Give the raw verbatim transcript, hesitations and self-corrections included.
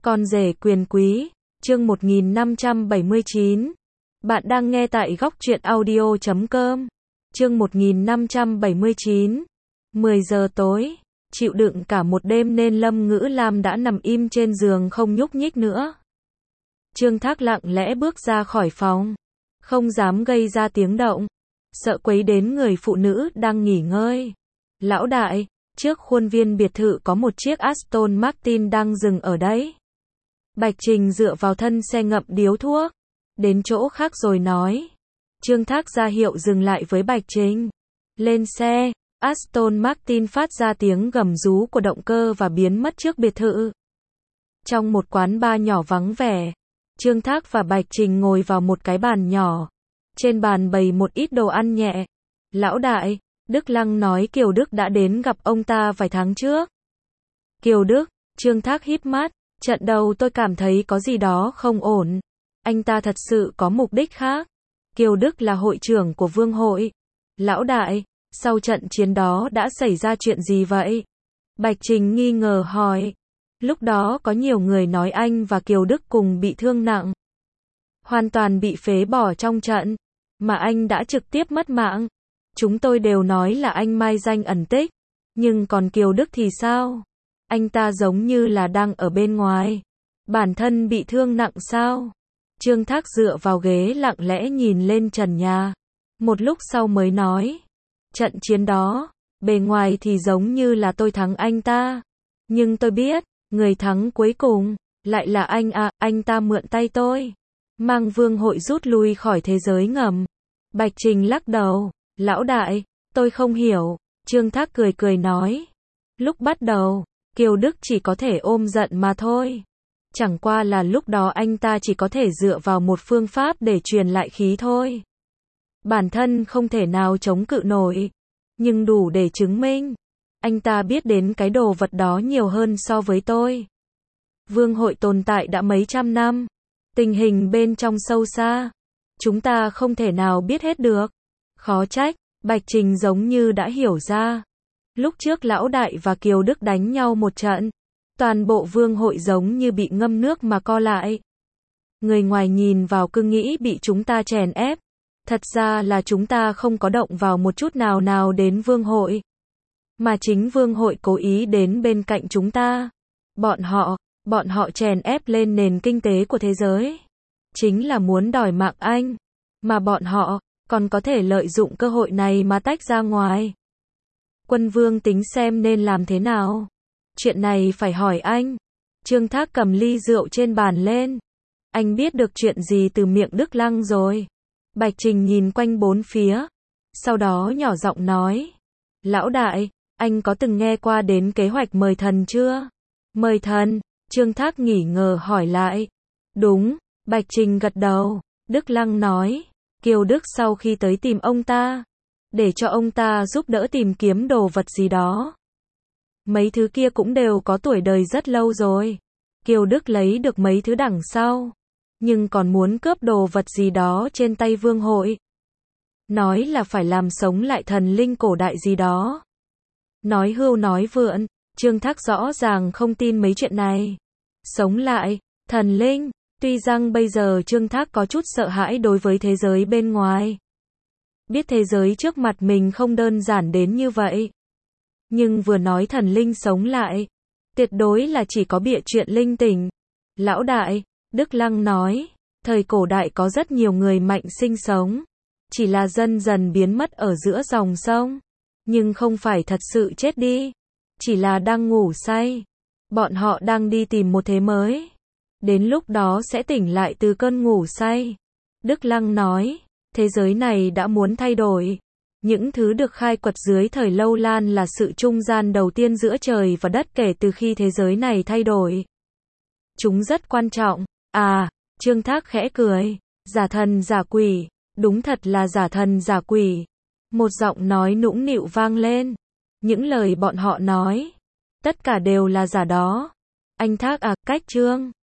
Con rể quyền quý, chương một nghìn năm trăm bảy mươi chín. Bạn đang nghe tại góc truyện audio chấm com. Chương một nghìn năm trăm bảy mươi chín. mười giờ tối, chịu đựng cả một đêm nên Lâm Ngữ Lam đã nằm im trên giường không nhúc nhích nữa. Trương Thác lặng lẽ bước ra khỏi phòng, không dám gây ra tiếng động, sợ quấy đến người phụ nữ đang nghỉ ngơi. Lão đại, trước khuôn viên biệt thự có một chiếc Aston Martin đang dừng ở đấy. Bạch Trình dựa vào thân xe ngậm điếu thuốc, đến chỗ khác rồi nói. Trương Thác ra hiệu dừng lại với Bạch Trình. Lên xe, Aston Martin phát ra tiếng gầm rú của động cơ và biến mất trước biệt thự. Trong một quán bar nhỏ vắng vẻ, Trương Thác và Bạch Trình ngồi vào một cái bàn nhỏ. Trên bàn bày một ít đồ ăn nhẹ. Lão đại, Đức Lăng nói Kiều Đức đã đến gặp ông ta vài tháng trước. Kiều Đức, Trương Thác híp mắt, trận đầu tôi cảm thấy có gì đó không ổn. Anh ta thật sự có mục đích khác. Kiều Đức là hội trưởng của Vương hội. Lão đại, sau trận chiến đó đã xảy ra chuyện gì vậy? Bạch Trình nghi ngờ hỏi. Lúc đó có nhiều người nói anh và Kiều Đức cùng bị thương nặng. Hoàn toàn bị phế bỏ trong trận, mà anh đã trực tiếp mất mạng. Chúng tôi đều nói là anh mai danh ẩn tích. Nhưng còn Kiều Đức thì sao? Anh ta giống như là đang ở bên ngoài. Bản thân bị thương nặng sao? Trương Thác dựa vào ghế lặng lẽ nhìn lên trần nhà. Một lúc sau mới nói. Trận chiến đó, bề ngoài thì giống như là tôi thắng anh ta. Nhưng tôi biết, người thắng cuối cùng, lại là anh à, anh ta mượn tay tôi. Mang Vương hội rút lui khỏi thế giới ngầm. Bạch Trình lắc đầu. Lão đại, tôi không hiểu. Trương Thác cười cười nói. Lúc bắt đầu, Kiều Đức chỉ có thể ôm giận mà thôi. Chẳng qua là lúc đó anh ta chỉ có thể dựa vào một phương pháp để truyền lại khí thôi. Bản thân không thể nào chống cự nổi. Nhưng đủ để chứng minh. Anh ta biết đến cái đồ vật đó nhiều hơn so với tôi. Vương hội tồn tại đã mấy trăm năm. Tình hình bên trong sâu xa. Chúng ta không thể nào biết hết được. Khó trách, Bạch Trình giống như đã hiểu ra. Lúc trước Lão đại và Kiều Đức đánh nhau một trận. Toàn bộ Vương hội giống như bị ngâm nước mà co lại. Người ngoài nhìn vào cứ nghĩ bị chúng ta chèn ép. Thật ra là chúng ta không có động vào một chút nào nào đến Vương hội. Mà chính Vương hội cố ý đến bên cạnh chúng ta. Bọn họ, bọn họ chèn ép lên nền kinh tế của thế giới. Chính là muốn đòi mạng anh. Mà bọn họ còn có thể lợi dụng cơ hội này mà tách ra ngoài. Quân Vương tính xem nên làm thế nào. Chuyện này phải hỏi anh. Trương Thác cầm ly rượu trên bàn lên. Anh biết được chuyện gì từ miệng Đức Lăng rồi. Bạch Trình nhìn quanh bốn phía. Sau đó nhỏ giọng nói. Lão đại, anh có từng nghe qua đến kế hoạch mời thần chưa? Mời thần? Trương Thác nghỉ ngờ hỏi lại. Đúng, Bạch Trình gật đầu. Đức Lăng nói. Kiều Đức sau khi tới tìm ông ta, để cho ông ta giúp đỡ tìm kiếm đồ vật gì đó. Mấy thứ kia cũng đều có tuổi đời rất lâu rồi. Kiều Đức lấy được mấy thứ đằng sau, nhưng còn muốn cướp đồ vật gì đó trên tay Vương hội. Nói là phải làm sống lại thần linh cổ đại gì đó. Nói hưu nói vượn, Trương Thác rõ ràng không tin mấy chuyện này. Sống lại, thần linh. Tuy rằng bây giờ Trương Thác có chút sợ hãi đối với thế giới bên ngoài. Biết thế giới trước mặt mình không đơn giản đến như vậy. Nhưng vừa nói thần linh sống lại, tuyệt đối là chỉ có bịa chuyện linh tinh. Lão đại, Đức Lăng nói, thời cổ đại có rất nhiều người mạnh sinh sống. Chỉ là dần dần biến mất ở giữa dòng sông. Nhưng không phải thật sự chết đi. Chỉ là đang ngủ say. Bọn họ đang đi tìm một thế mới. Đến lúc đó sẽ tỉnh lại từ cơn ngủ say. Đức Lăng nói, thế giới này đã muốn thay đổi. Những thứ được khai quật dưới thời Lâu Lan là sự trung gian đầu tiên giữa trời và đất kể từ khi thế giới này thay đổi. Chúng rất quan trọng. À, Trương Thác khẽ cười. Giả thần giả quỷ. Đúng thật là giả thần giả quỷ. Một giọng nói nũng nịu vang lên. Những lời bọn họ nói, tất cả đều là giả đó. Anh Thác à, cách Trương